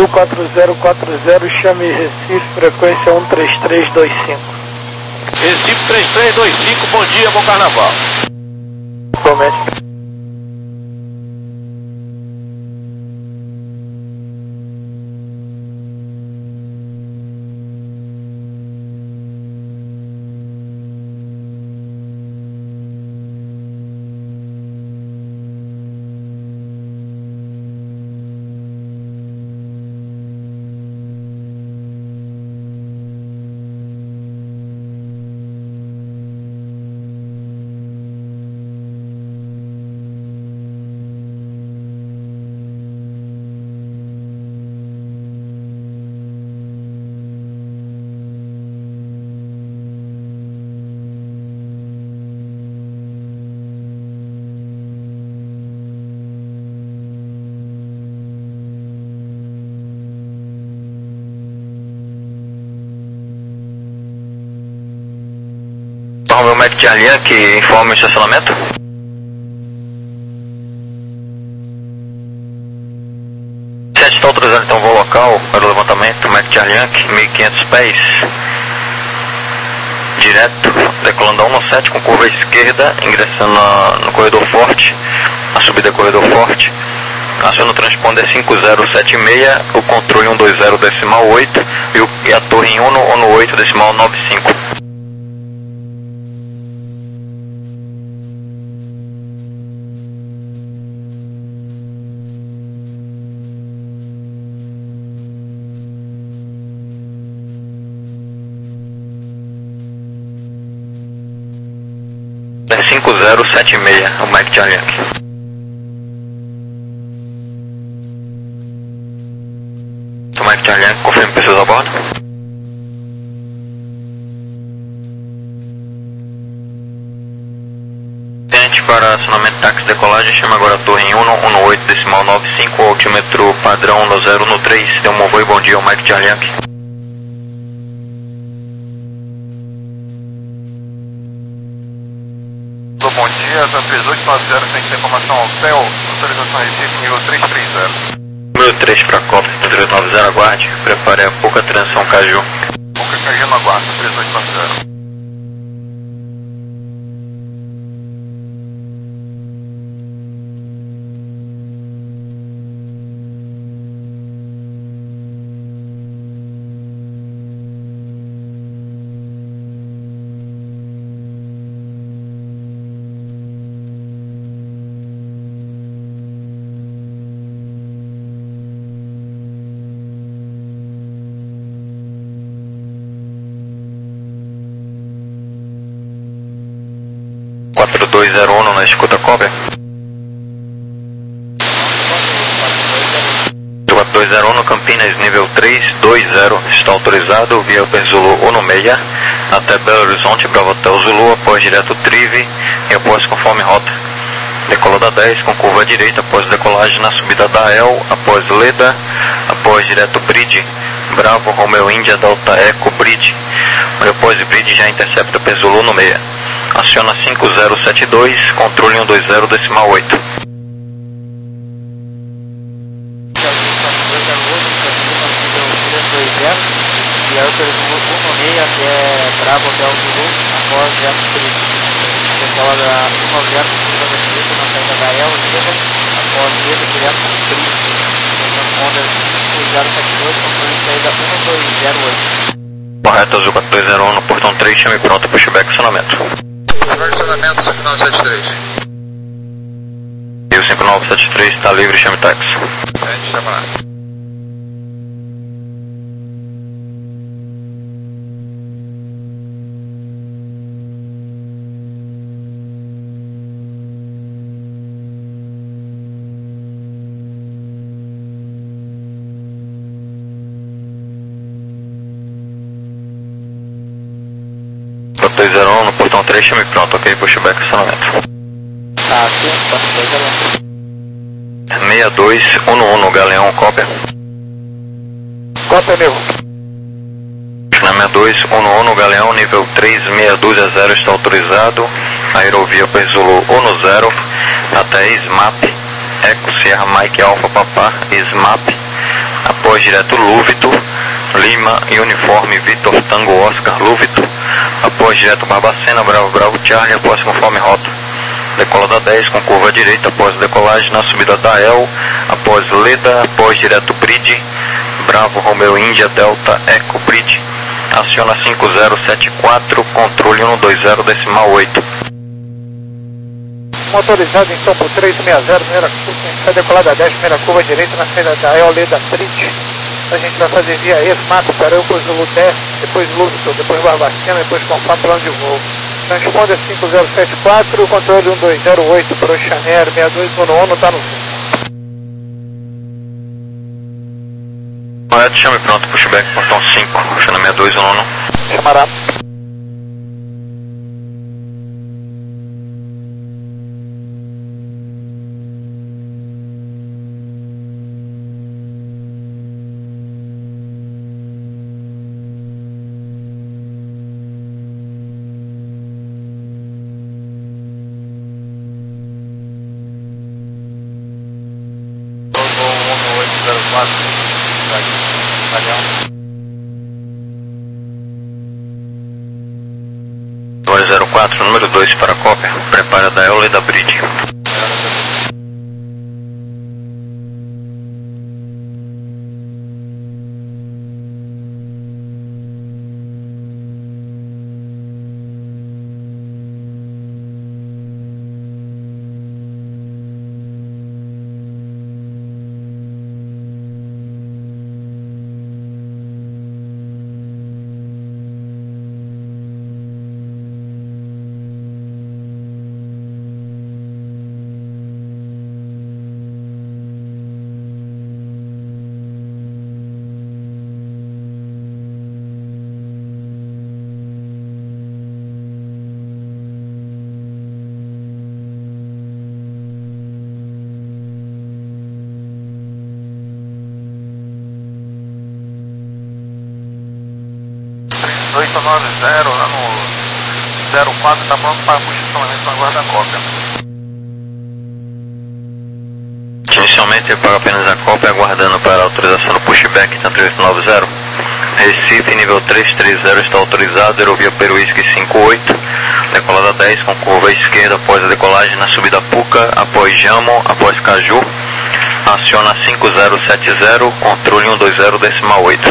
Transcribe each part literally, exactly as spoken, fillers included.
Zulu quatro zero quatro zero, chame Recife, frequência um três três dois cinco. Recife três três dois cinco, bom dia, bom carnaval. Comece. Romeo Mac Charlie Yankee, informe o estacionamento. sete está autorizado então o voo local para o levantamento Mac Charlie Yankee, mil e quinhentos pés, direto, decolando a um sete com curva à esquerda, ingressando na, no corredor forte, a subida corredor forte, aciona o transponder cinco zero sete seis, o controle um dois zero decimal oito e, o, e a torre em um no oito decimal nove cinco. cinco zero sete seis, o Mike Charlie Yankee. O Mike Charlie Yankee, confirme pessoas a bordo. Tente para acionamento táxi decolagem, chama agora a torre em um no oito decimal nove cinco, altímetro padrão no zero no três, deu um voo e bom dia, o Mike Charlie Yankee. Bom dia, da três oito nove zero, tem que ter informação ao C E O, autorização Recife, nível três três zero. Número três para a Copa, três oito nove zero, aguarde, prepare a pouca transição Caju. Pouca Caju no aguardo, três oito nove zero. quatro dois zero um na escuta Cobra. quatro dois zero um Campinas, nível três dois zero, está autorizado via Upper Zulu um seis até Belo Horizonte, Bravo Hotel Zulu, após direto Trive e após conforme rota. Decolou da dez com curva à direita após decolagem na subida da El, após Leda, após direto Bridge, Bravo Romeo India Delta Eco Bridge, e após Bridge já intercepta Upper Zulu no seis. Aciona cinco zero sete dois, controle um dois zero decimal oito. E aí eu pergunto um seis até Bravo Hotel Zulu, após Zero Três. Decola da um nove zero, curva da direita na saída da El, Leda, após Leda direto com Bridge. Transponder cinco zero sete dois, controle saída um dois zero oito. Correto, Azul quatro dois zero um no portão três, chame pronto, pushback acionamento. Acionamento cinco nove sete três. E o cinco nove sete três está livre, chame táxi. Sente, chama lá. quatro dois zero um no portão três, chame pronto, ok, pushback acionamento. Tá, aqui, quatro dois zero um. seis dois um um no Galeão, cópia. Cópia, meu. seis dois um um no Galeão, nível três seis dois zero está autorizado. Aerovia Zulu um zero até SMAP, Eco Sierra Mike Alpha Papá, SMAP, após direto Lúvito, Lima e Uniforme Vitor Tango Oscar Lúvito, após direto Barbacena, Bravo Bravo Charlie, após conforme rota. Decolada dez com curva direita após decolagem na subida da El, após Leda, após direto Bridge, Bravo Romeo Índia Delta Eco Bridge, aciona cinco zero sete quatro, controle cento e vinte decimal oito. Motorizado então por três seis zero, primeira curva, decolada dez, primeira curva direita na saída da El, Leda Bridge. A gente vai fazer via ESMAP, para depois o Luté, depois Lúvito, depois Barbacena, depois conforme plano de voo. Transponder cinco zero sete quatro, controle um dois zero oito para o Xaner, seis dois um um, está no fim. Correto, chame pronto, pushback, portão cinco, Xaner seis dois um um. Chamará. dois zero quatro, número dois para a cópia, prepara da El e da Bridge. oito nove zero, lá no zero quatro, está pronto para posicionamento para guarda cópia. Inicialmente paga apenas a cópia, aguardando para a autorização do pushback, tanto oito nove zero. Recife, nível três três zero, está autorizado, aerovia Peruísque cinco oito, decolada dez com curva esquerda após a decolagem na subida Puca, após Jamo, após Caju, aciona cinco zero sete zero, controle cento e vinte decimal oito.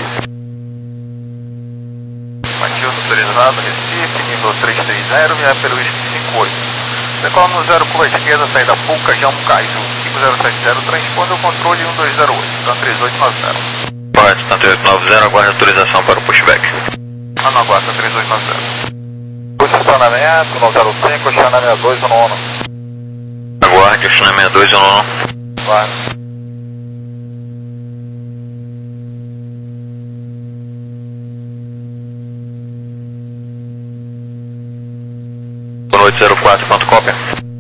Matildo autorizado, Recife, nível três três zero, via Peruísque cinco oito. Decola no zero, curva esquerda, saída Puca, Jamo, Caju, cinco zero sete zero, transpõe o controle cento e vinte oito, então três oito nove zero. Correto, tanto oito nove zero, aguarde autorização para o pushback. Ah, não aguarda, três oito nove zero. Posicionamento no zero cinco, Xana seis dois um um. Aguarde, o Xana seis dois um um. Vai. Noite zero quatro, quanto cópia?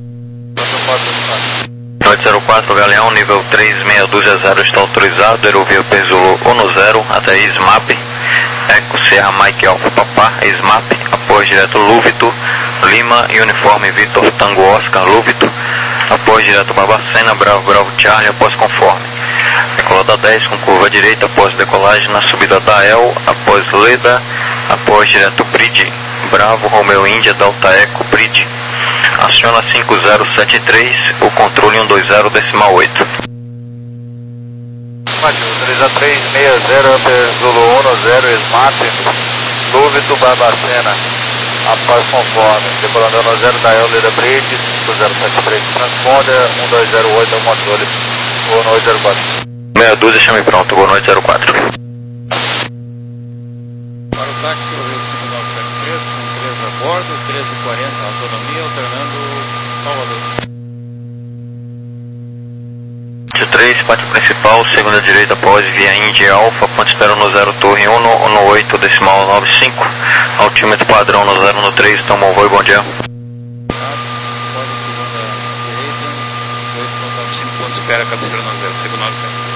Noite zero quatro, Galeão, nível três seis dois zero, está autorizado, aerovia Perzolo Ono zero, até SMAP, Eco Serra Mike Alfa Papá, SMAP, após direto Lúvito, Lima e Uniforme Vitor Tango Oscar Lúvito, após direto Barbacena, Bravo Bravo Charlie, após conforme. Decolada dez com curva direita, após decolagem na subida da El, após Leda, após direto Bridge, Bravo Romeo Índia Delta Eco Bridge, aciona cinco zero sete três, o controle cento e vinte decimal oito. Autoriza três seis zero, Zulu um zero, SMAP, Lúvito, Barbacena, após conforme, decolando um zero da El, Leda Bridge, cinco zero sete três, transponder um dois zero oito, é o controle, Gol noite zero quatro. Meia dúzia, chame pronto, Gol noite zero quatro. Para o táxi, o Rio cinco nove sete três, com três a bordo, treze e quarenta, autonomia, alternando Salvador. três, pátio principal, segunda direita após via Índia Alfa, ponto espera no zero Torre um, um oito, decimal nove cinco, altímetro padrão no zero no três, tomou voo, bom dia. Pode segunda direita, dois ponto nove cinco, ponto espera, cabeceira no zero, segundo nove sete.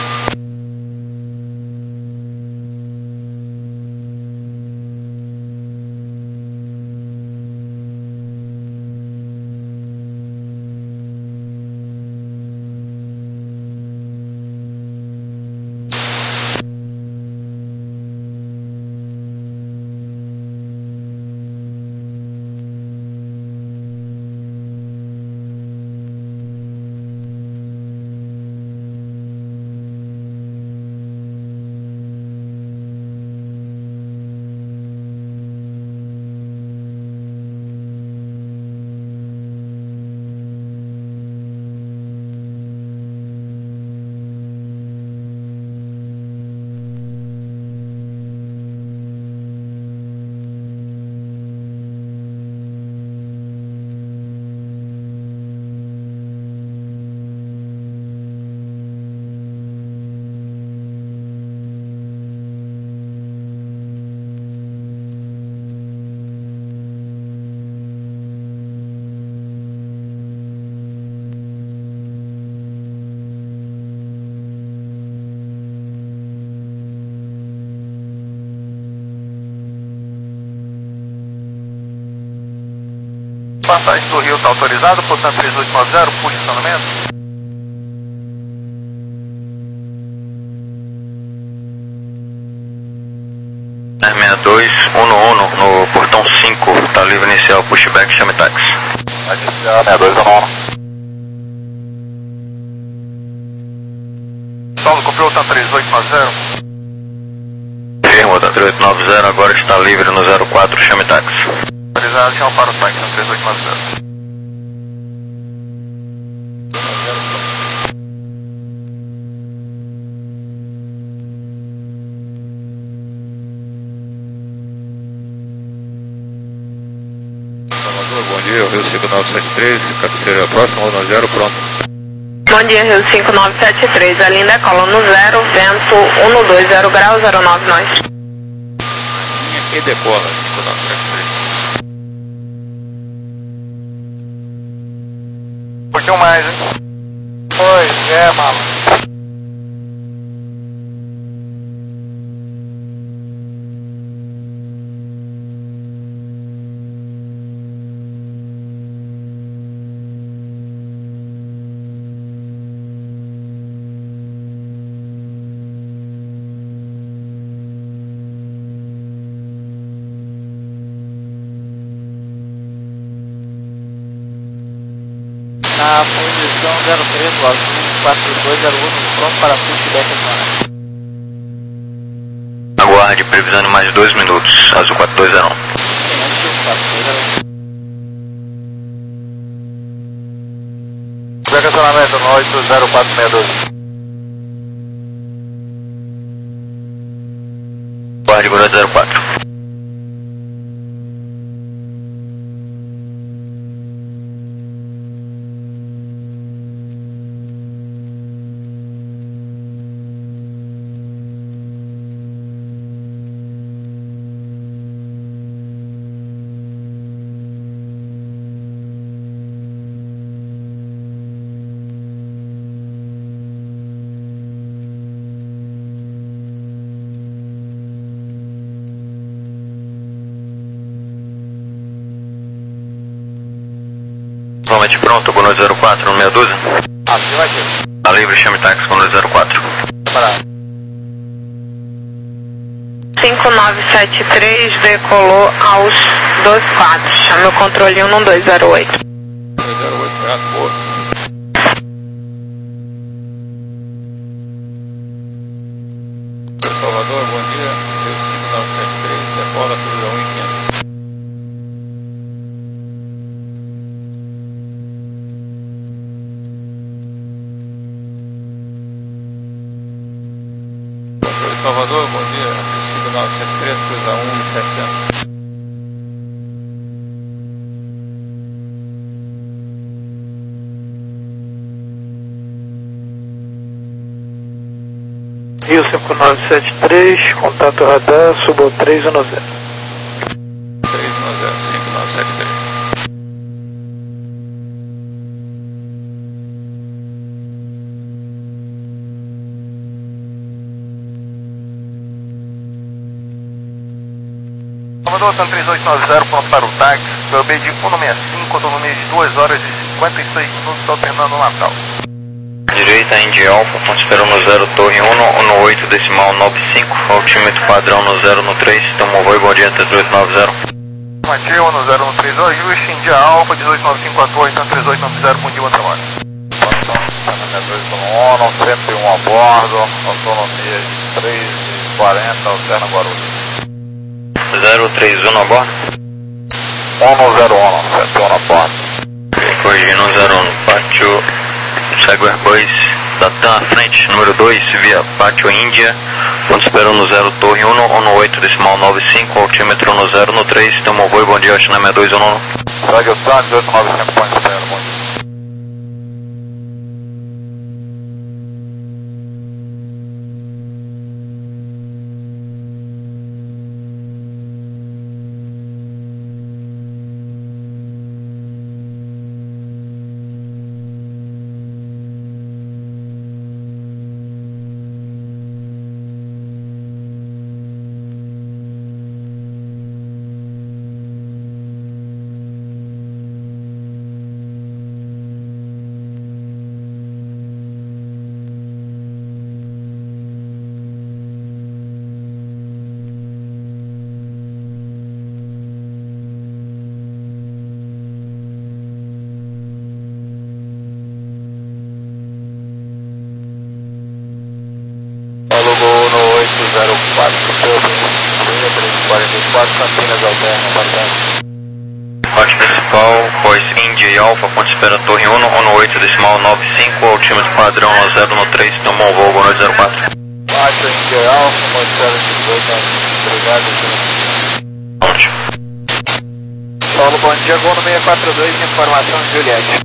Passagem do Rio está autorizado, portanto três oito nove zero, posicionamento. sessenta e dois, um um no portão cinco, tá livre inicial, pushback, chame táxi. Inicial, sessenta e dois, um um. Saulo, comprou o três oito nove zero. Firmo, três oito nove zero, agora está livre no zero quatro, chame táxi. Autorizado, chama para o táxi no três oito nove zero. Bom dia, Rio cinco nove sete três, cabeceira próxima, Luna zero, pronto. Bom dia, Rio cinco nove sete três, a linda cola no zero, vento um dois zero graus, zero nove nós. Linha e decola, cinco nove sete três. Um pouquinho mais, hein? Pois é, mano. Na posição zero três, azul quatro dois zero um, pronto para pushback agora. Aguarde, previsão de mais dois minutos, azul quatro dois zero um. Direcionamento no oito zero quatro seis dois. Aguarde, Gura zero quatro. Novamente pronto, Gura zero quatro, meia dúzia. Acima aqui. Tá livre, chame táxi com zero quatro. Preparado. cinco nove sete três, decolou aos dois quatro, chame o controle um dois zero oito. zero oito, gato, boa. Salvador, bom dia, Rio cinco nove sete três, decola, cruza um e quinhentos. Salvador, bom dia, Rio cinco nove sete três, cruza um e setecentos. Rio cinco nove sete três, contato radar, subo três um zero. três um zero, cinco nove sete três. Salvador, Hotel três oito nove zero, pronto para o táxi. P B de cento e sessenta e cinco, autonomia de duas horas e cinquenta e seis minutos, alternando o Natal. Direita, Indy Alpha, ponto esperando no zero, torre um, um oito, decimal nove cinco, altímetro padrão no zero, no três, tamo voo, bom dia, três oito nove zero. Matheus, no zero um três, ajuste, India Alpha, dezoito nove cinco quatro oito, três oito nove zero, bom dia, bom trabalho. ONU, cento e um a bordo, autonomia de três e quarenta, alterna Guarulhos. zero três um a bordo. ONU zero um, cento e um a bordo. Corrigindo zero um, pátio, segue o Airbus da TAM à frente, número dois, via pátio Índia, ponto esperando no zero, torre um, um oito, decimal nove cinco, altímetro no zero, no três, tamo voo, bom dia, China sessenta e dois um um. Segue o TAM, dezoito nove cinco, ponto zero, bom dia. quatro Campinas Alterna, bastante. Parte principal, pós India e Alfa, ponte espera Torre um, ONU oito, decimal nove cinco, altímetro padrão no zero no três, tomou um voo, boa noite zero quatro. Parte India Alfa, ponte espera dezoito, obrigado. Ótimo. Paulo, bom dia, gol no seis quatro dois, informação de Juliette.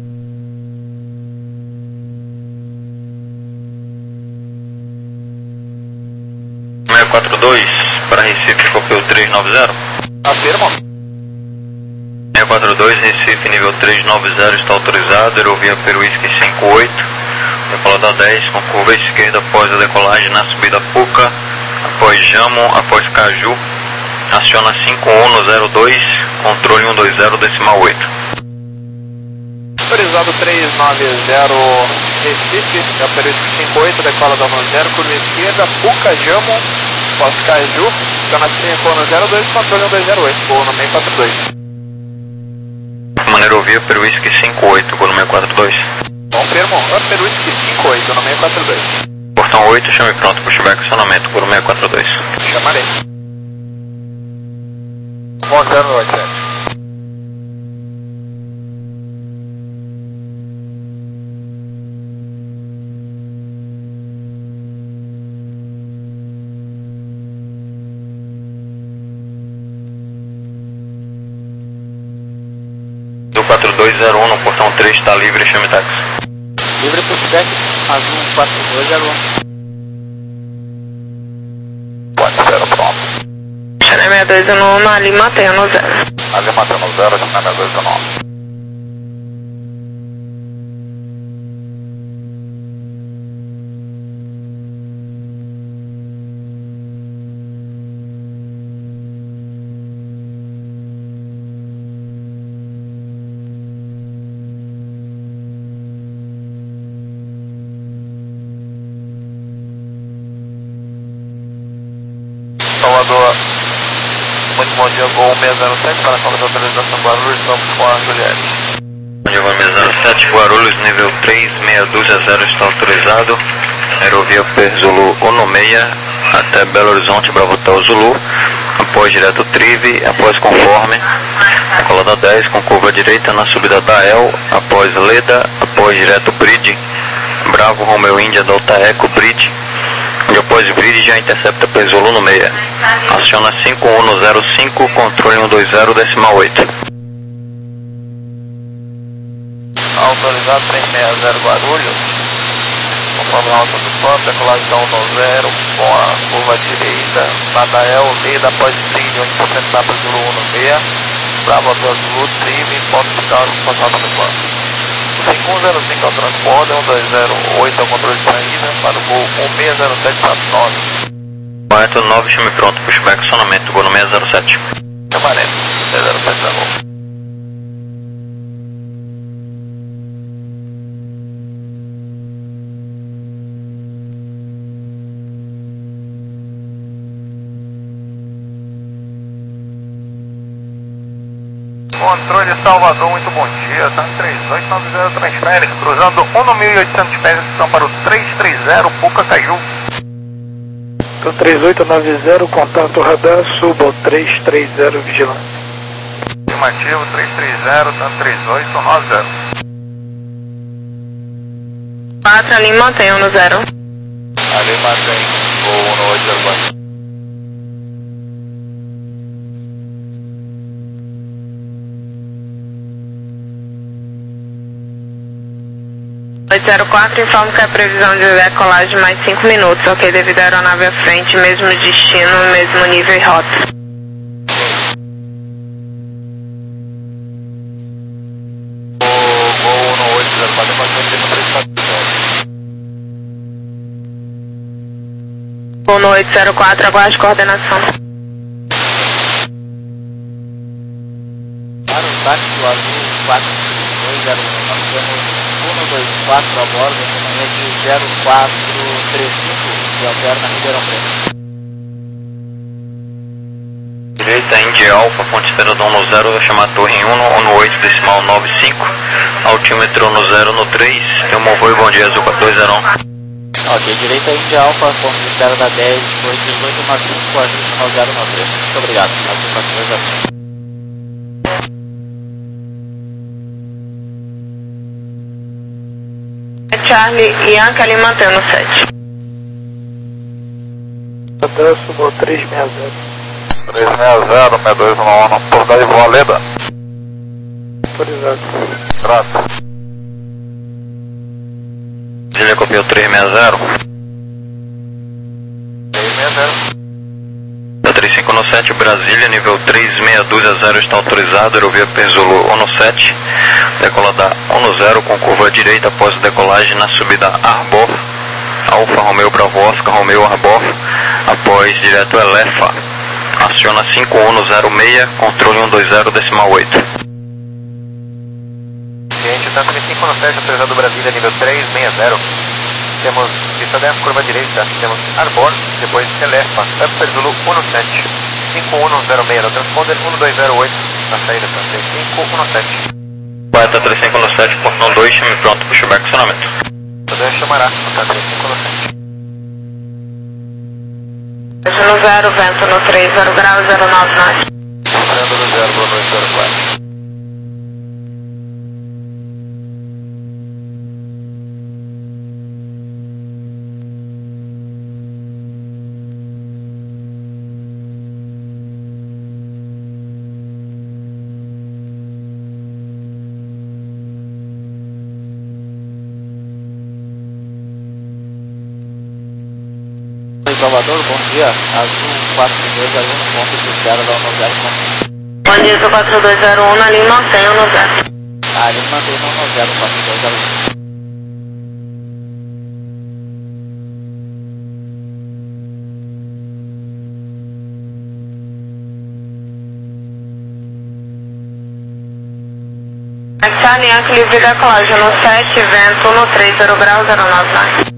seis quatro dois, para Recife, copio três nove zero. Afirmo. seis quatro dois, Recife, nível três nove zero, está autorizado, aerovia Peruísque cinco oito, decolada dez, com curva esquerda após a decolagem na subida Puca, após Jamo, após Caju, aciona cinco um zero dois, controle um dois zero, decimal oito. Autorizado três nove zero, Recife, é o Peruísque cinco oito, decola da um zero, curva esquerda, Puca, Jamo, após Caju, aciona cinco um zero dois, controle um dois zero oito, gol no seis quatro dois. Aerovia Peruísque cinco oito, gol no seis quatro dois. Confirmo, é Peruísque cinco oito, no seis quatro dois. Portão oito, chame pronto, pushback acionamento, gol no seis quatro dois. Chamarei. um zero oito sete. quatro dois zero um, no portão três, está livre, chame táxi. Livre pushback, azul quatro dois zero um. Ponte zero pronto. Channel seis dois um um, ali mantém no zero. Ali mantém no zero, Channel seis dois um um. Salvador, muito bom dia, gol seis zero sete, para a conta da autorização Guarulhos, estamos com a Juliette. Bom dia, gol seis zero sete, Guarulhos, nível três, meia dúzia zero, está autorizado, aerovia Perzulu Onomeia, até Belo Horizonte, Bravo Hotel Zulu, após direto Trive, após conforme, decolada dez, com curva direita na subida da El, após Leda, após direto Bridge, Bravo Romeo Índia, Delta Eco, Bridge, e após Bridge já intercepta Perzulu no meia. Aciona cinco um zero cinco, controle um dois zero, decimal oito. Autorizado três seis zero Guarulhos, conforme a alta do plano, decolagem da um zero, com a curva direita, Nadael, Leda, após Bridge, onde por cento da Perzulu um no meia, Bravo Hotel Zulu, Trive, ponto final, passado no plano. cinco um zero cinco é o transponder, um dois zero oito é o controle de saída, para o voo um seis zero sete nove. quarenta e nove, chame pronto, pushback acionamento, gol no seis zero sete. Chamaremos, seis zero sete da gol. Controle Salvador, muito bom dia, tá três oito nove zero transfere, cruzando um no mil e oitocentos pés, são para o três três zero, Puca Caju. Então três oito nove zero, contato radar, suba ao três três zero, vigilante. Afirmativo, três três zero, tanto três oito nove zero. quatro ali mantém no zero. Ali mantém, voo no oito zero quatro. oito zero quatro, informo que a previsão de decolagem mais cinco minutos, ok, devido à aeronave à frente, mesmo destino, mesmo nível e rota. Voo no oito zero quatro, depois no três quatro zero. Voo no oito zero quatro, aguarde coordenação. Para o táxi do azul quatro dois zero um, nós temos um dois quatro a bordo, companhia de zero quatro três cinco, que alterna Ribeirão Preto. Direita, India Alfa, ponte espera do um zero, vai chamar Torre um, ONU oito, decimal nove cinco, altímetro no zero no três, tem um voo e bom dia, azul quatro dois zero um. Ok, direita Índia Alfa, ponto de espera da dez, depois dezoito nove cinco, ajuste nove zero nove três. Muito obrigado. Azul quatro dois zero. Charlie Yankee Lima mantém no sete. Hotel Subo três seis zero. três seis zero, seis dois um um, portagem Valeda. Autorizado. Trato. Brasília copiou três seis zero. três seis zero. Da três cinco no sete, Brasília, nível três seis dois zero está autorizado, aerovia Perzolo ONU sete, decolada ONU zero com curva direita após decolagem na subida Arbor, Alfa Romeo Bravo Oscar Romeo Arbor, após direto Elefa, aciona cinco ONU zero seis, controle um dois zero decimal oito. Cliente, da três cinco no sete, autorizado Brasília, nível três seis zero. Temos pista dez, curva direita, temos Arbor, depois Elefa, Upper Zulu ONU sete, cinco ONU zero seis, no transponder um dois zero oito, na saída da três cinco ONU sete. Poeta três cinco no sete, portão dois, chame pronto, puxa back, acionamento. Poder chamará, tá três cinco no sete. No zero, vento no três, zero grau, zero nove nove. Vento no zero, boa noite, zero quatro. Salvador, bom dia. Azul quatro dois zero um, ponto de espera da ONU zero. Bom dia, Azul quatro dois zero um, na linha mantém ONU zero. Ah, ele mantém no ONU zero, quatro dois zero um. Charlie Yankee livre decolagem no sete, vento no três, zero grau, zero nove nove.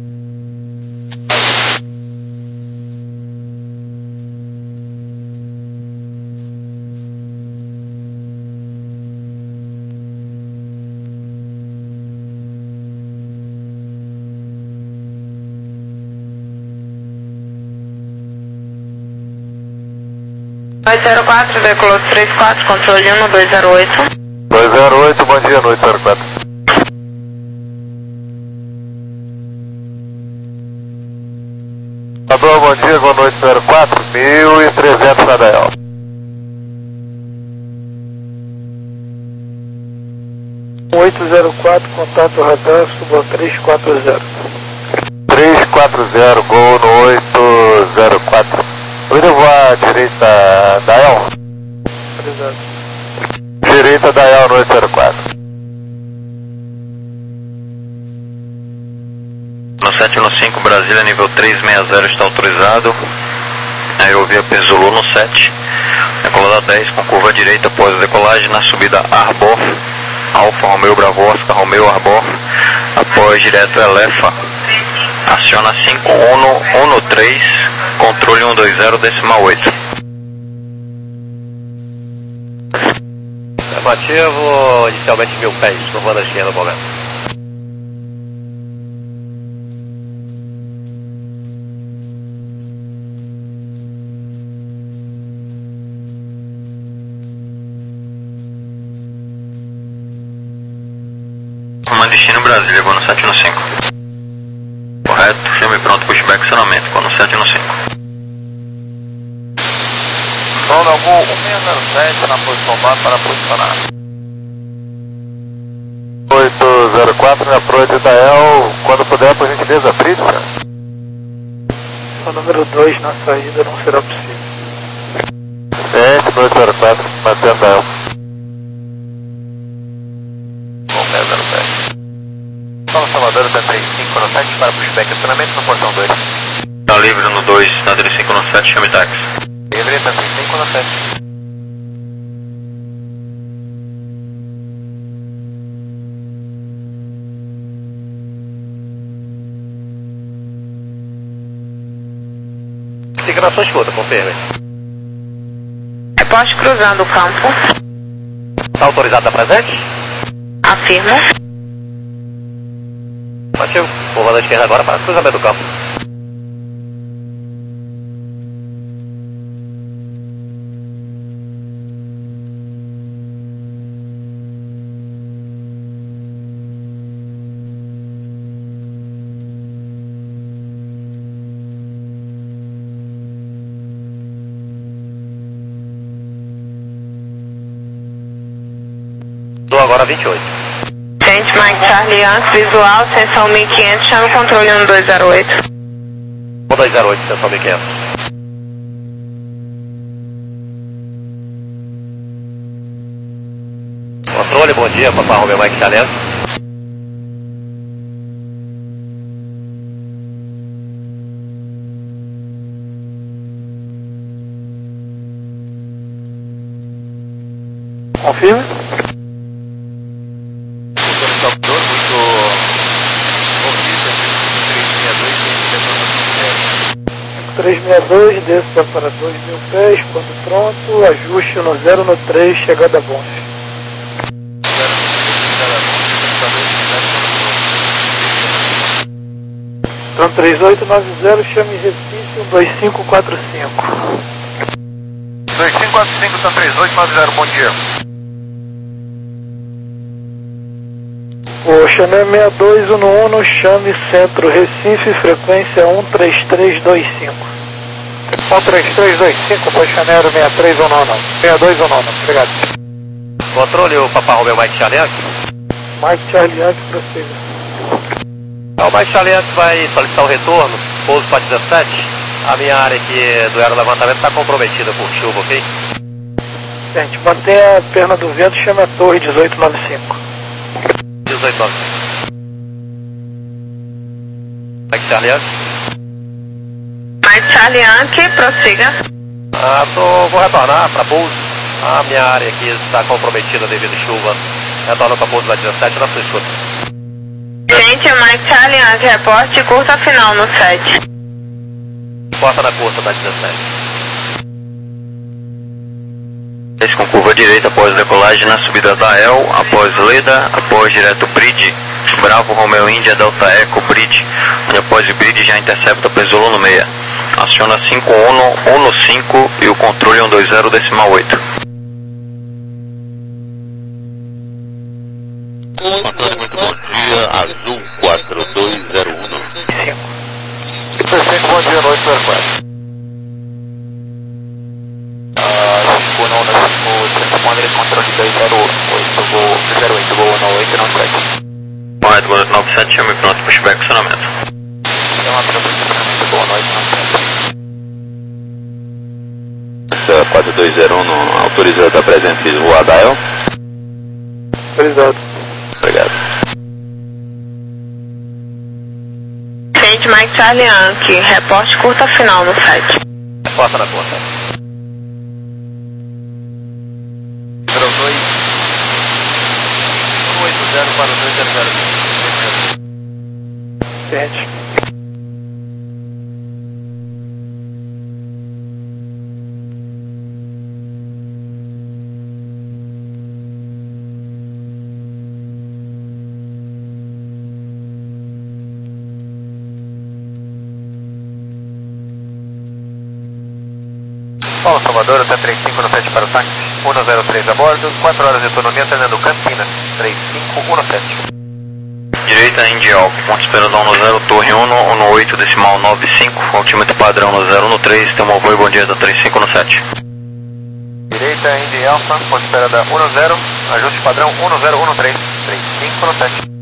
dois zero quatro, decolou três quatro, controle um dois zero oito. dois zero oito, bom dia, noite zero quatro. Ador, bom dia, boa noite zero quatro, mil e trezentos na Dial. oito zero quatro, contato radar, Subo três quatro zero. três quatro zero, gol no oito zero quatro. Eu devo a direita Dial? Autorizado. Direita Dial no oito zero quatro. No sete no cinco, Brasília, nível três seis zero está autorizado, aerovia Perzolo no sete, decolada dez com curva direita após decolagem na subida Arbor, Alfa Romeo Bravo Oscar Romeo Arbor, após direto Elefa, aciona cinco ONU ONU três, controle um dois zero decimal oito. Afirmativo, inicialmente mil pés, curvando a esquerda no momento. Comando destino Brasília, vou no sete no cinco. Correto, filme pronto, pushback, acionamento, vou no sete no cinco. Solo algum um seis zero sete na posição base para posicionar. oito zero quatro, na proa de Itael, quando puder, por gentileza, Fritz. O número dois na saída não será possível. Sete, oito zero quatro, mantendo Itael. seis zero sete. Solo Salvador, da três cinco no sete para pushback, acionamento no portão dois. Tá livre no dois, na três cinco no sete, chame táxi. Livre, da três cinco no sete. Siga na sua escuta, confirme. Poste cruzando o campo. Está autorizado a presente? Afirmo. Afirmativo. Curva à esquerda agora para cruzamento do campo. Dou agora vinte e oito. Gente, Mike Charlie Yankee, visual, ascensão mil e quinhentos, chama o controle um dois zero oito. um dois zero oito, ascensão mil e quinhentos. Controle, bom dia, Papa Romeo Mike Charlie Yankee. Confirme. três seis dois, desça para dois mil pés, quando pronto, ajuste no zero no três, chegada a Bonf. Então três oito nove zero, chame Recife um dois cinco quatro cinco. dois cinco quatro cinco, então três oito nove zero, bom dia. O Chanel seis dois um um, chame Centro Recife, frequência um três três dois cinco. um três três dois cinco, foi Chanel seis três um um, seis dois um um, obrigado. Controle, o Papa Romeo Mike Charlie Yankee. Mike Charlie Yankee, prossiga. O Mike Charlie Yankee vai solicitar o retorno, pouso para dezessete. A minha área aqui do aerolevantamento está comprometida por chuva, ok? Gente, mantenha a perna do vento, chame a torre dezoito noventa e cinco. dezoito nove. Mike Charlie Yankee. Mike Charlie Yankee, prossiga. Ah, tô, vou retornar para pouso. A minha área aqui está comprometida devido à chuva. Retorno para pouso da dezessete na sua escuta. Gente, Mike Charlie Yankee, reporte curta final no sete. Porta na curta da dezessete. Esse com curva direita após decolagem na subida da El, após Leda, após direto Bridge, Bravo Romeo India Delta Eco Bridge, onde após o Bridge já intercepta Pesola no meia. Aciona cinco um um cinco e o controle um dois zero decimal oito. Controle, muito bom dia, Azul quatro dois zero um. Perfeito, bom dia, noite, zero quatro. Controle dois zero oito, voo zero oito, voo um oito não sete. Correto, Gol nove sete, chame pronto, pushback, funcionamento. É uma troca de funcionamento, boa noite, não sete. quatro dois zero um, autorizado a presença e voar da El. Autorizado. Obrigado. Gente, Mike Charlie Yankee, reporte curta final no sete. Porta na curta. zero para o dois zero zero. Gente. Paulo Salvador, até três cinco um sete para o táxi, um zero três a bordo, quatro horas de autonomia, atendendo Campinas, três cinco um sete. Direita Indial, ponto esperador no zero, torre um, um oito, decimal nove cinco, altímetro padrão no zero, um três, tem um voo bom dia da três cinco um sete. Direita Indy Alpha, ponto esperada um zero, ajuste padrão um zero um três, três cinco um sete.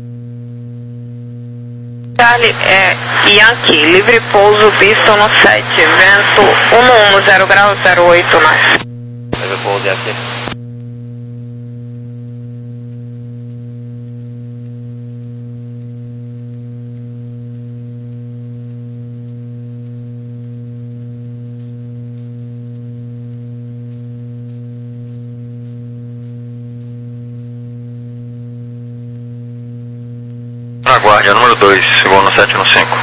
Charlie, é, Yankee, livre pouso, visto no sete, vento um um zero grau zero oito mais. Livre pouso aqui. Aguarde, número dois, voo no sete no cinco.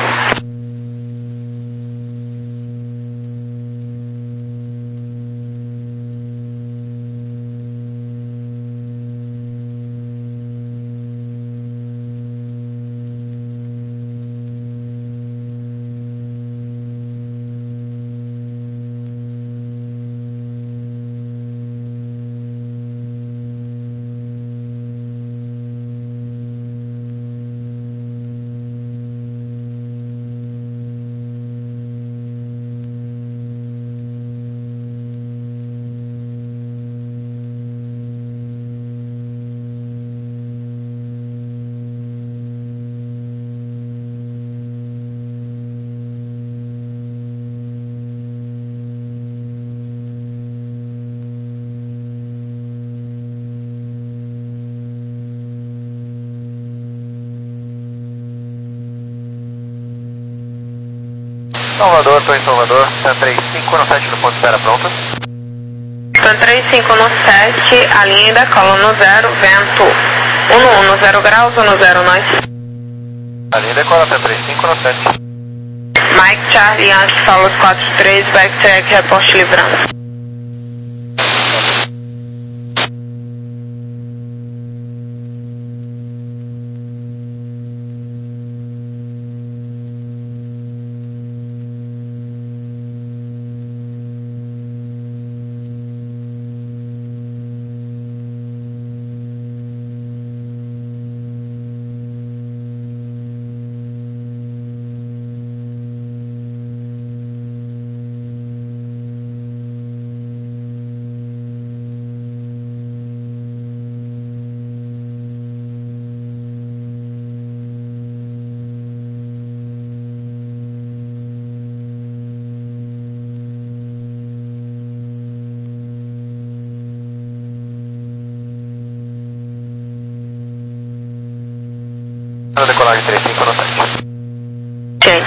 Salvador, estou em Salvador, T três cinco no sete no ponto de espera pronto. T três cinco no sete, a linha ainda cola no zero, vento um no um no zero graus, um no zero nós. A linha decola T três cinco no sete. Mike Charlie, Yankee, Solos quatro três, backtrack, reporte livrando. Na decolagem três cinco no sete. Sim.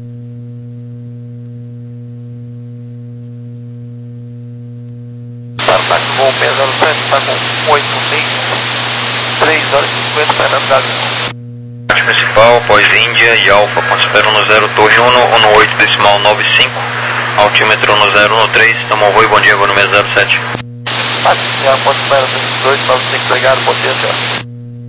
Tá com voo seis zero sete, está com oito seis, três horas e cinquenta para navegar. Principal, após Índia e Alfa, considero no zero, torre um, um no oito, decimal nove cinco, altímetro no zero, um no três, tomou voo e bom dia, vou no meio zero sete. Ah, já ponto espera vinte e dois, nove cinco, obrigado, bom dia, tchau.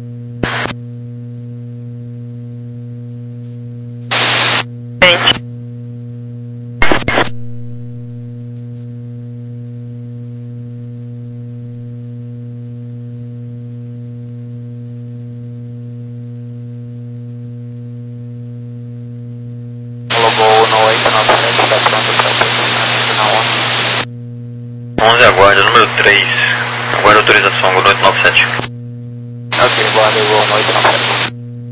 onze aguarda, número três, aguarda autorização, Gol oito nove sete. Ok, guarda, Gol oito nove sete.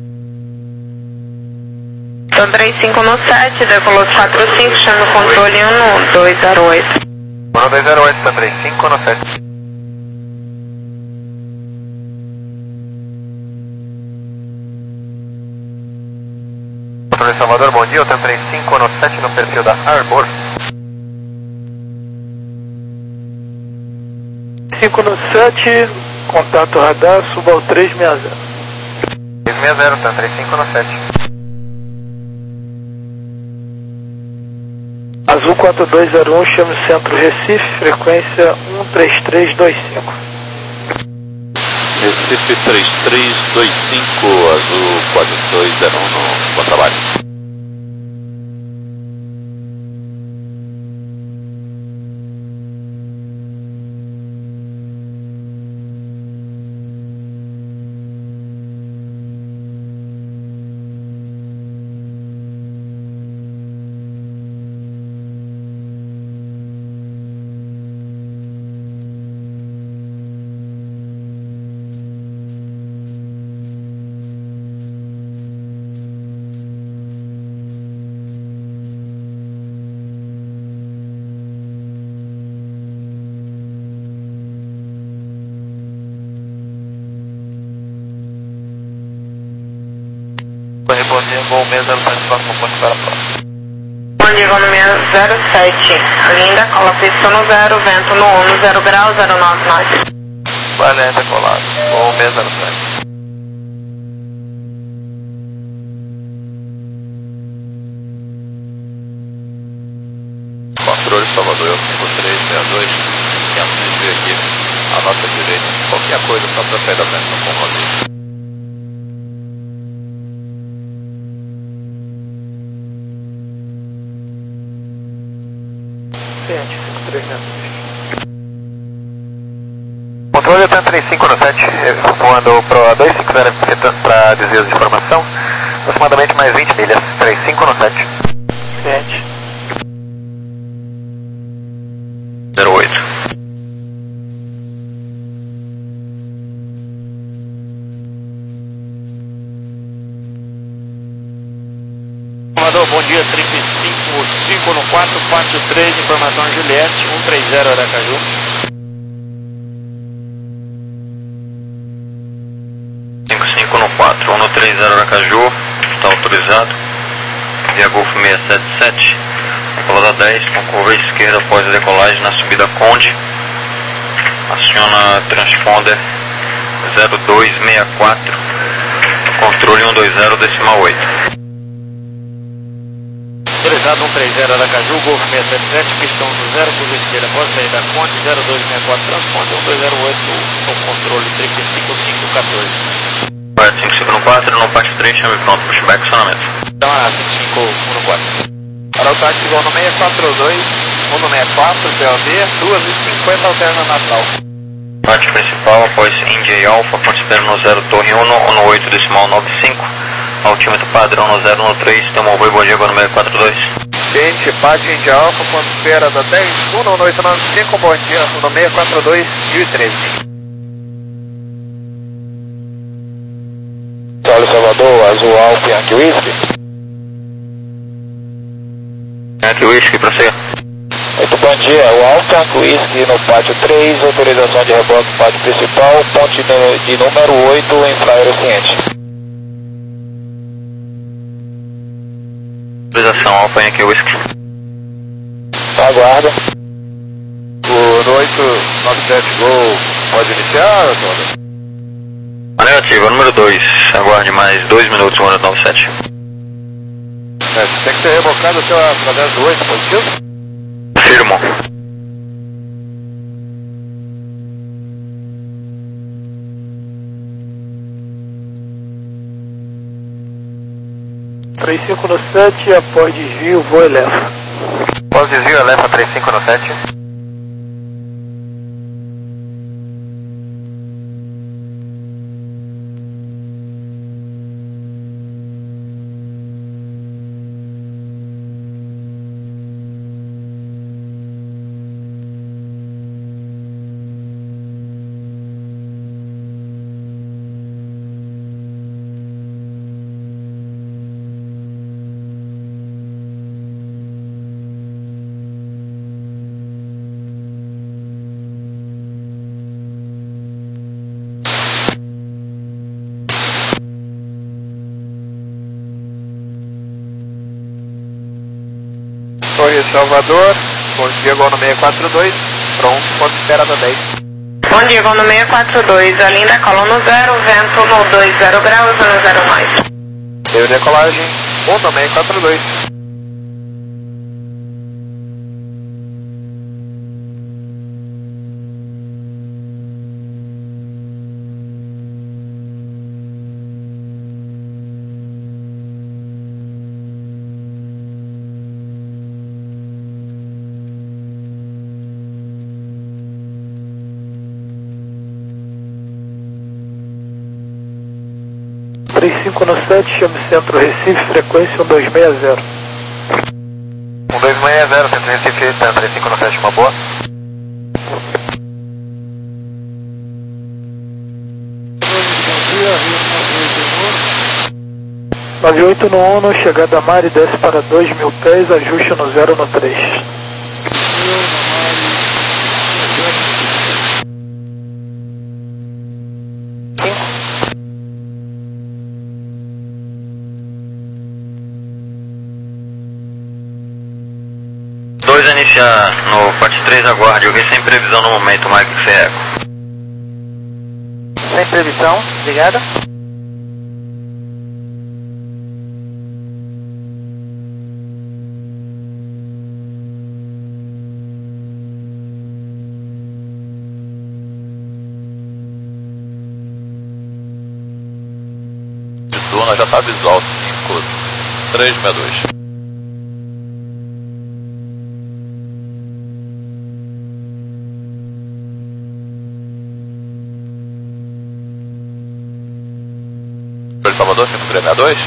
T três cinco no sete, decolou quatro cinco, chama o controle um no dois zero oito. um no dois zero oito, T três cinco no sete. Controle Salvador, bom dia, o T três cinco no sete no perfil da Arbor. cinco no sete, contato radar, suba ao três seis zero. três seis zero, T três cinco no sete. Azul quatro dois zero um, chame o centro Recife, frequência um três três dois cinco. Recife três três dois cinco, Azul quatro dois zero um, no bom trabalho. Bom dia, Gol seis zero sete, próximo ponto para a próxima. Bom dia, Gol no seis zero sete, a linha ainda cola, pista no zero, vento no um no zero graus, zero nove nós. Vale, ainda colado, Gol seis zero sete. Controle Salvador, eu cinco três seis dois, quero dizer aqui a nossa direita, qualquer coisa só para sair da frente do comando. cinco três zero. Controle T três cinco no sete, voando para dois cinco zero para desvios de informação, aproximadamente mais vinte milhas, três cinco no sete. sete. zero oito. Salvador, bom dia, trinta e cinco, cinco no quatro, quatro três, informação Juliette, um três zero Aracaju. cinco cinco no quatro, um no três zero Aracaju, está autorizado. Via Golfo seis sete sete, decolada dez, com curva à esquerda após a decolagem na subida Conde. Aciona transponder zero dois seis quatro, controle cento e vinte decimal oito. Autorizado um três zero Aracaju, Golf seiscentos e setenta e sete, pistão do zero, curva esquerda após saída Conde, zero dois seis quatro, transponder cento e vinte e oito, com controle trinta e cinco cinco um quatro. Vai cinco cinco um quatro, no parte três, chame pronto, pushback, acionamento. Então é cinco cinco um quatro. Para o táxi igual no seis quatro dois, um sessenta e quatro, P O D, duas e cinquenta alterna Natal. Parte principal após India Alpha, considerando no zero Torre um, no oito decimal nove cinco. Altímetro padrão no zero no três, tomou boi, bom dia, no seis quatro dois. Gente, parte India Alpha, quando espera da dez, um no oito nove cinco, bom dia, no seis quatro dois, mil e treze. Charlie Salvador, Azul Alpha, Yankee Whisky. Yankee Whisky, pra você. Muito bom dia, o Alpha Yankee Whisky no pátio três, autorização de reboque pátio principal, ponte de número oito em Flyer Oriente. Autorização, Alpha Yankee Whisky. Aguarda. O no oito nove sete Gol pode iniciar, Antônio? A negativa, número dois, aguarde mais dois minutos, no oito nove sete. É, tem que ser rebocado até através do oito, positivo? Firmo. três cinco no sete, após desvio, voo eleva. Após desvio, eleva três cinco no sete. Torre Salvador, bom dia, Gol no seis quatro dois, pronto, ponto espera da dez. Bom dia, Gol no seis quatro dois, a linda cola no zero, vento no dois zero graus, no zero nove. Deu decolagem, um no seis quatro dois. três cinco no sete, chame Centro Recife, frequência um dois seis zero. um dois seis zero, Centro Recife, três cinco no sete, uma boa. nove oito no um, chegada a Mari, desce para dois mil pés, ajuste no zero no três. dois a iniciar no parte três, aguarde, alguém sem previsão no momento, Mike Ferreco. Sem previsão, obrigado. Duna já está visual, cinco três seis dois. Salvador, cinco três seis dois.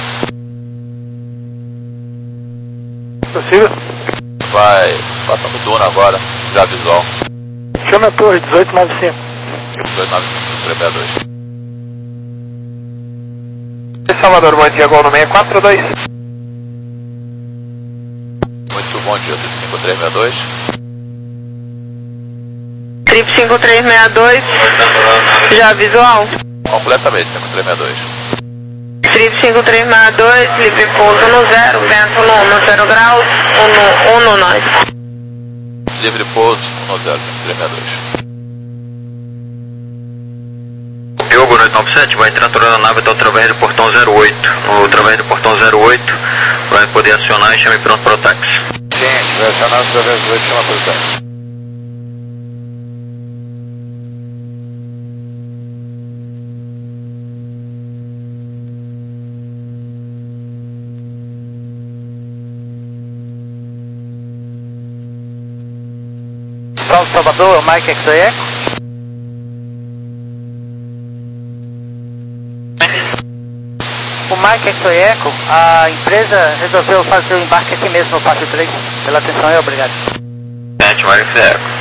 Possível? Vai passando Duna agora, já visual. Chama a torre, dezoito nove cinco. dezoito nove cinco, três seis dois. Salvador, bom dia, Gol no seis quatro dois. Muito bom dia, cinco três seis dois. Trip cinco três seis dois, já visual? Completamente, cinco três seis dois. Trip cinco três seis dois, livre pouso no zero, vento no um, zero graus, um no, um no nós. Livre pouso, um no zero, cinco três seis dois. Diogo oito nove sete, vai entrar na aeronave até através do portão zero oito. No, através do portão zero oito, vai poder acionar e chame pronto para o táxi. Gente, vai acionar o zero oito, chama para o táxi. Salve Salvador, Mike X A Eco. O Mike X A Eco, a empresa resolveu fazer o embarque aqui mesmo no Pátio três. Pela atenção e obrigado. Gente, Mike X A Eco.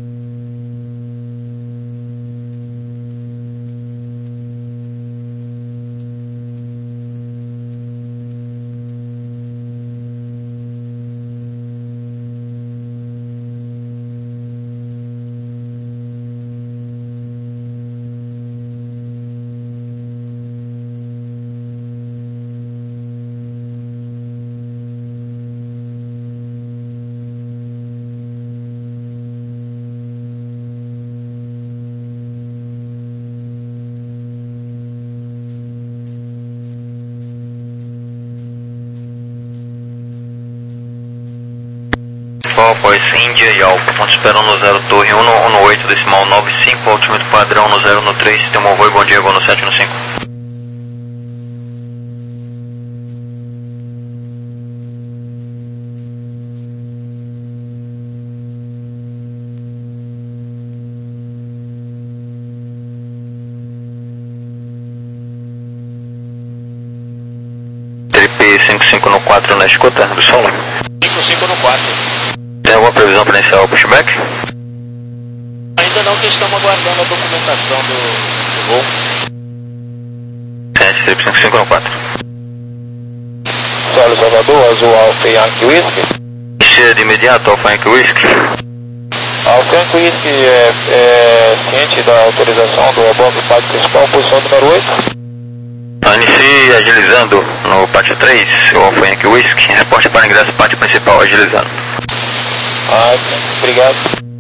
Após Índia e Alfa, ponto esperando no zero torre um no, um no oito, decimal nove cinco, altímetro padrão no zero no três, tem um voo, bom dia, voo no sete no cinco. Trip cinco cinco no quatro na escuta do solo. cinco cinco no quatro. Tem alguma previsão para iniciar o pushback? Ainda não, que estamos aguardando a documentação do, do voo. Sete, Trip cinco cinco no quatro. Solo Salvador, Azul Alfa Yankee Whisky. Inicia de imediato, Alfa Yankee Whisky. Alfa Yankee Whisky é, é ciente da autorização do abordo do pátio principal, posição número oito. Inicie agilizando no pátio três, o Alfa Yankee Whisky. Reporte para ingresso pátio principal, agilizando. Ah, obrigado.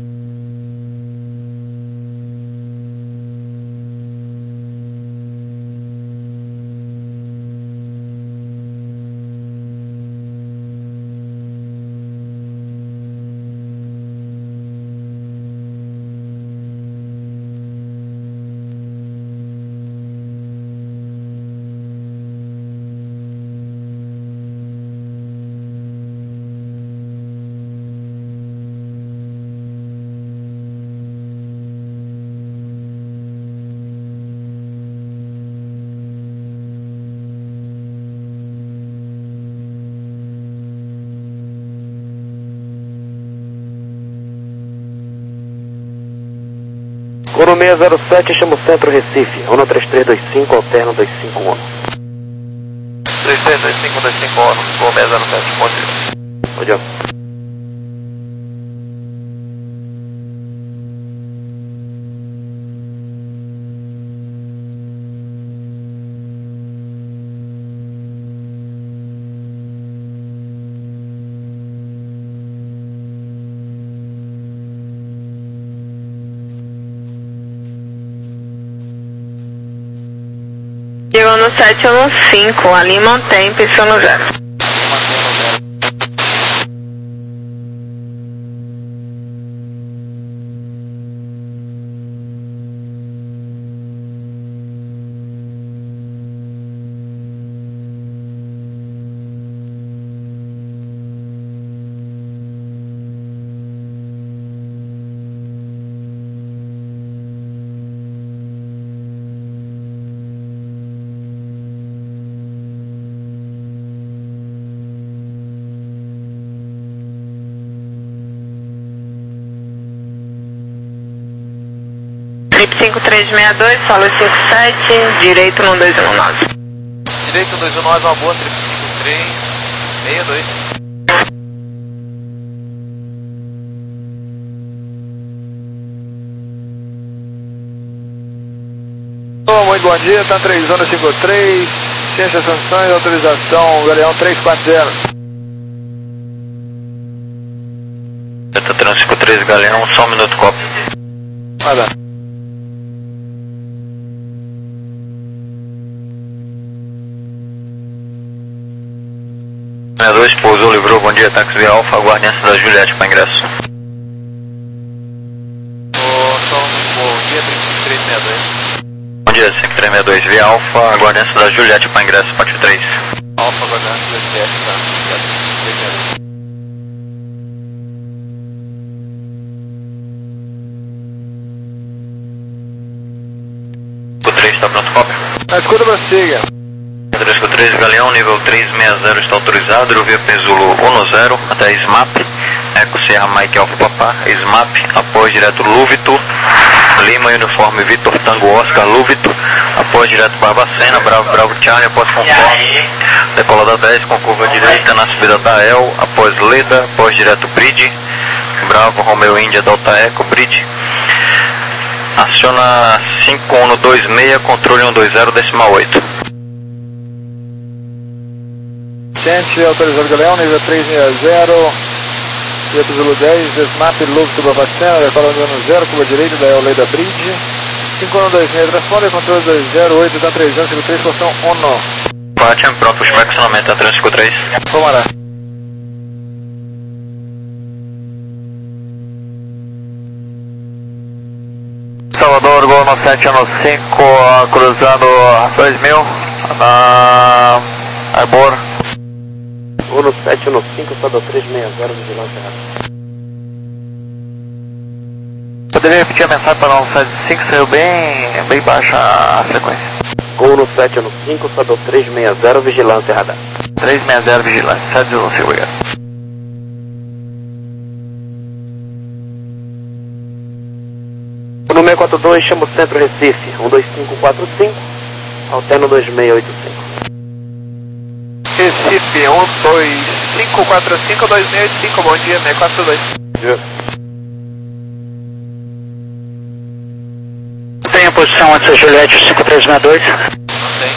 Coro seis zero sete, chama o centro Recife, ONU três três dois cinco, alterno dois cinco um. três três dois cinco dois cinco ONU, Coro seis zero sete, ponto. Bom dia. Chegou no sete um cinco, ali mantém, pisou no zero. Trip cinco três seis dois, solo cinco sete, direito no dois um nove. Direito dois um nove, uma boa, Trip cinco três seis dois. Muito bom dia, tá três anos cinco três, Ciência, sanções, autorização, Galeão três quatro zero. Delta Trânsito três, Galeão, só um minuto, copo. Vai dar. sessenta e dois, pousou, livrou, bom dia, táxi via Alfa, aguarde antes da Juliette para ingresso. Bom dia, trinta e cinco três sessenta e dois. Bom dia, cinco três seis dois, via Alfa, aguarde antes da Juliette para ingresso, parte três. Alfa, aguardando da Juliette, tá? trinta e cinco três sessenta e dois. O três está pronto, cópia. Na escuta, prossiga. três cinco três, Galeão, nível três seis zero está autorizado, aerovia Pezulo um zero até S M A P, Eco Sierra Mike Alfa Papá, S M A P, após direto Lúvito, Lima Uniforme Vitor Tango Oscar Lúvito, após direto Barbacena, Bravo Bravo Charlie, após conforme, decolada dez com curva direita na subida da El, após Leda, após direto Bridge, Bravo Romeo Índia Delta Eco Bridge, aciona cinco um dois seis, controle um dois zero, decimal oito. Gente, autorizado Galeão, nível três seis zero, Vieto Zulu dez, Desmap, Lúvito, Barbacena, decola um zero, curva direita da El Leda Bridge, cinco um dois seis, transponder, controle dois zero oito, da três zero cinco três, porção um. Pátia, pronto, push para acionamento, três cinco três. Tomará. Salvador, Gol no sete um cinco, cruzando dois mil, na Arbor. um no sete um cinco, Salvador três seis zero, vigilância rápida. Poderia repetir a mensagem para não sete cinco, saiu bem, bem baixa a frequência. um no sete um cinco, Salvador três seis zero, vigilância radar. três seis zero, vigilância, sete um cinco, obrigado. No seis quatro dois, chama o centro Recife, um dois cinco quatro cinco, alterno dois seis oito cinco. Recife, um dois cinco quatro cinco, dois seis oito cinco, bom dia, seis quatro dois. Tem a posição antes da Juliette cinco três seis dois. Não tem.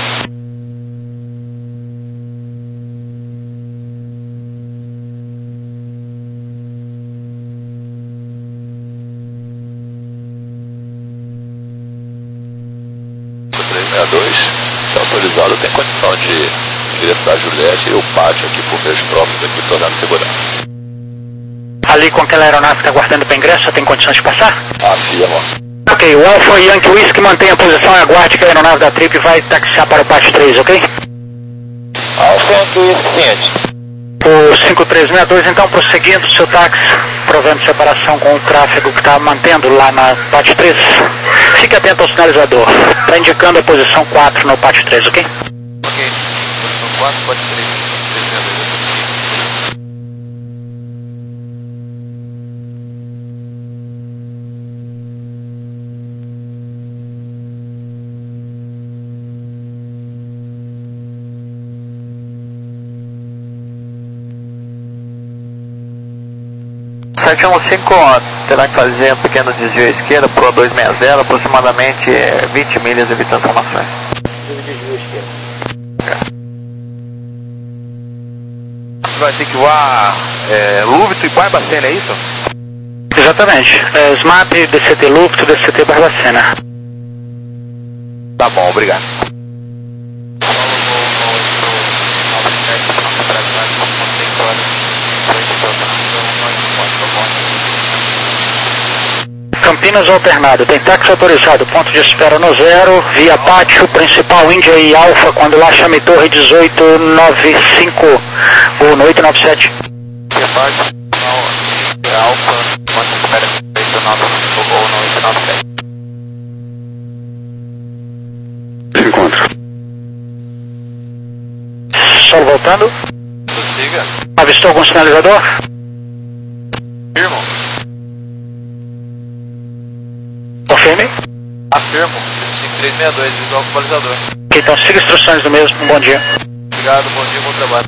três seis dois, está autorizado, tem condição de ingressar a Juliette e o pátio aqui por meios próprios aqui, tornando segurança. Ali com aquela aeronave que está aguardando para ingresso, tem condições de passar? Afirma. Ok, o Alpha Yankee Whisky mantém a posição e aguarde que a aeronave da Trip vai taxiar para o pátio três, ok? Alfa Yankee Whisky, ciente. O cinco três seis dois, então, prosseguindo seu táxi, provendo separação com o tráfego que está mantendo lá na pátio três. Fique atento ao sinalizador. Está indicando a posição quatro no pátio três, ok? Ok. Posição quatro, pode três três seis dois, eu consegui. sete um cinco terá que fazer um pequeno desvio à esquerda para o dois seis zero, aproximadamente vinte milhas, evitando informações. Desvio esquerda. Vai ter que voar é, Lúvito e Barbacena, é isso? Exatamente. É, S M A P, D C T Lúvito, D C T Barbacena. Tá bom, obrigado. Campinas alternado, tem táxi autorizado, ponto de espera no zero, via pátio, principal Índia e Alfa, quando lá chame Torre dezoito noventa e cinco, ou no oito nove sete. Via pátio, não, é Alfa, ponto de espera oito nove cinco, ou no oito nove sete. Encontro. Solo voltando. Prossiga. Avistou algum sinalizador? Afirmo. Confirme. Afirmo. cinco três seis dois, visual com balizador. Ok, então siga instruções do mesmo. Um bom dia. Obrigado, bom dia, bom trabalho.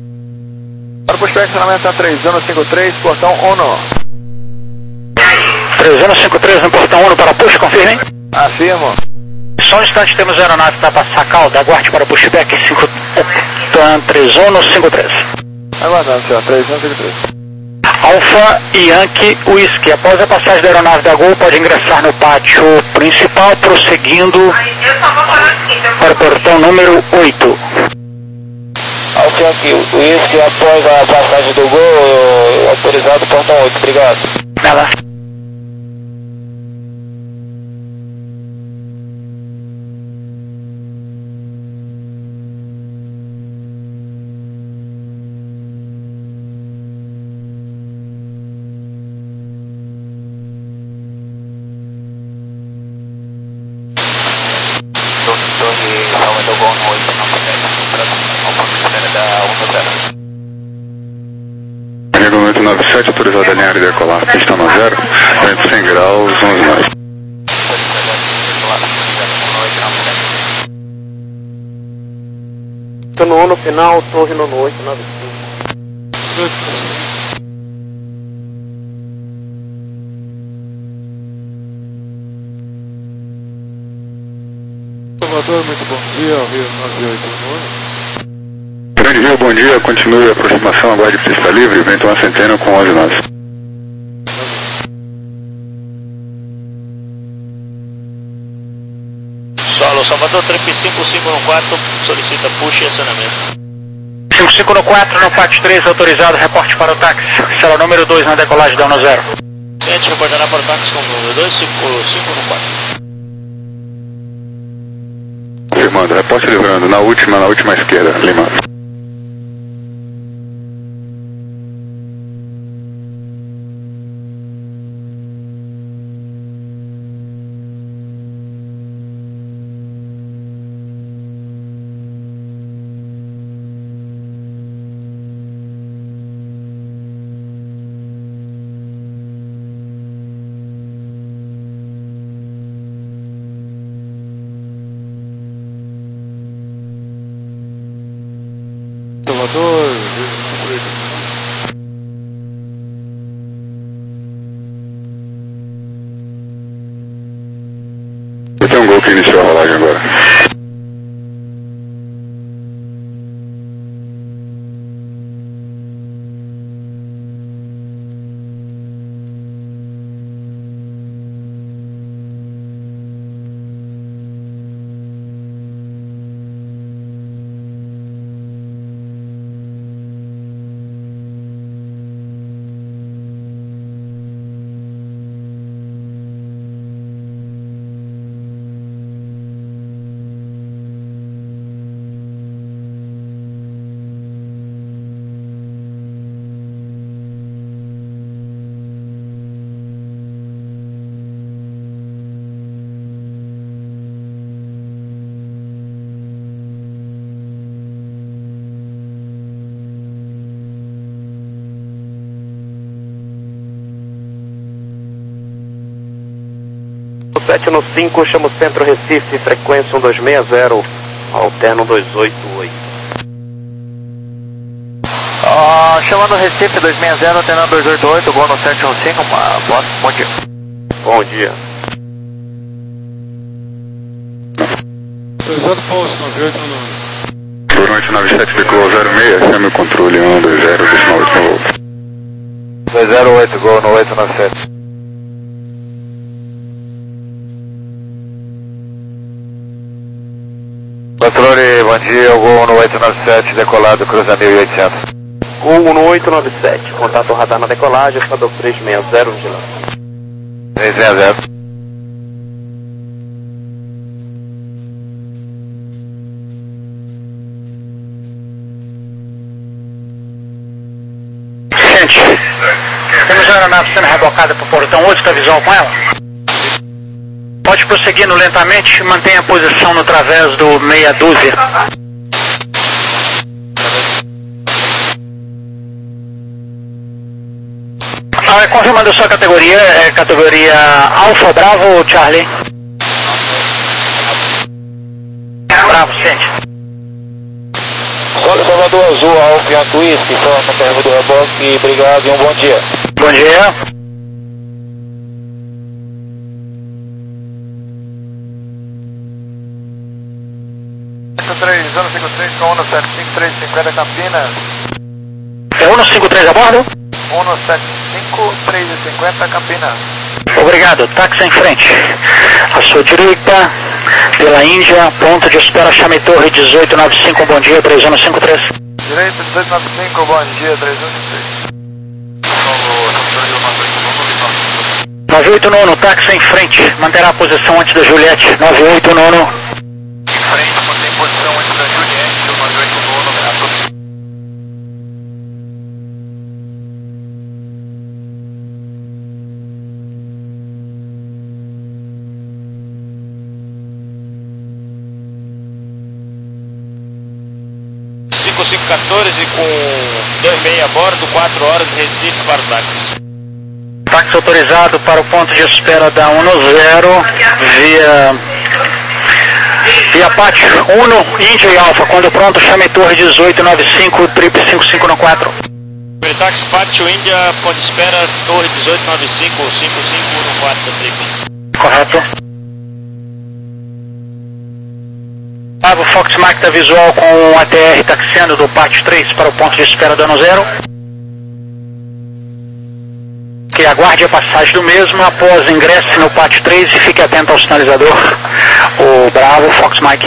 Para o pushback, acionamento a três um cinco três, portão um. três um cinco três no portão um para push, confirme. Afirmo. Só um instante, temos a aeronave para passar calda, aguarde para pushback cinco três um cinco três. Aguardando, senhor, três um cinco três. Alfa Yankee Whisky, após a passagem da aeronave da Gol, pode ingressar no pátio principal, prosseguindo para o portão número oito. Alfa Yankee Whisky, após a passagem do Gol, autorizado portão oito, obrigado. Nada. Regulamento nove sete, autorizado a alinhar e decolar, pista no zero, vento cem graus, onze nove. Tô no no final, torre no oito nove cinco. Salvador, muito bom dia, Rio nove oito nove. Grande Rio, bom dia, continue a aproximação, aguarde pista livre, vento uma centena com onze nove. Solo, Salvador, trip cinco cinco no quatro, solicita push e acionamento. cinco cinco no quatro, no pátio três, autorizado, reporte para o táxi. Cela número dois na decolagem da um zero. Cliente reportará para o táxi com o número dois cinco cinco no quatro. Confirmando, reporte livrando, na última, na última esquerda, Lima. Salvador, Eu tenho um gol que iniciou a rolagem agora. sete no cinco, chama o centro Recife, frequência um dois seis zero, alterno dois oito oito. Uh, chamando Recife dois seis zero, alterno dois oito oito, gol no sete um cinco, bom, bom dia. Bom dia. autorizado Pulse nove oito nove. Fluminense nove sete, decolou zero seis, chame o controle um dois zero, decimal oito no volta. dois zero oito, gol no oito nove sete. Controle, bom dia, o gol no oito nove sete, decolado, cruza mil e oitocentos. Gol no oito nove sete, contato radar na decolagem, estador três seis zero, vigilância. três seis zero. Gente, temos a aeronave sendo rebocada para o portão oito, está visual com ela? Pode prosseguindo lentamente, mantenha a posição no través do meia dúzia. Ah, confirmando a sua categoria, é categoria Alfa, Bravo ou Charlie? Bravo, sente. Solo Salvador Azul, Alfa Yankee Whisky, forma termo do reboque, obrigado e um bom dia. Bom dia. três, um cinco três com um sete cinco três cinquenta Campinas. É um cinco três a bordo? um sete cinco três cinquenta Campinas. Obrigado, táxi em frente. À sua direita, pela Índia, ponto de espera, chame Torre dezoito noventa e cinco, bom dia, três um cinco três. Direita dezoito noventa e cinco, bom dia, três um cinco três. nove oito nono, táxi em frente, manterá a posição antes da Juliette, nove oito nono. Em frente, mantém posição antes da Juliette, nove oito nono, Renato. cinco cinco quatorze com dois meia a bordo, quatro horas, Recife para o táxi. Táxi autorizado para o ponto de espera da um zero, via, via Pátio um, Índia e Alfa. Quando pronto, chame Torre dezoito noventa e cinco, triple cinco cinco no quatro. Táxi Pátio Índia, ponto de espera, Torre dezoito noventa e cinco, cinco cinco no quatro da triple. Correto. Bravo, Fox Mike da visual com o A T R taxiando do Pátio três para o ponto de espera da um zero. Que aguarde a passagem do mesmo, após ingresse no Pátio três e fique atento ao sinalizador. O Bravo, Fox Mike.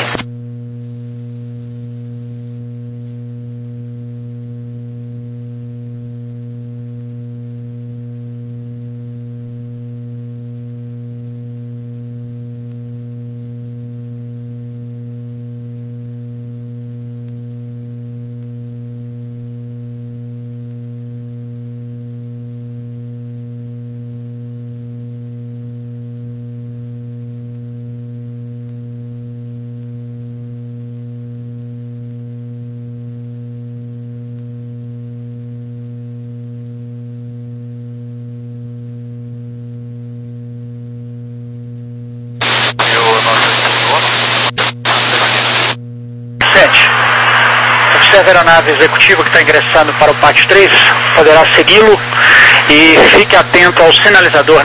Observe a aeronave executiva que está ingressando para o Pátio três, poderá segui-lo e fique atento ao sinalizador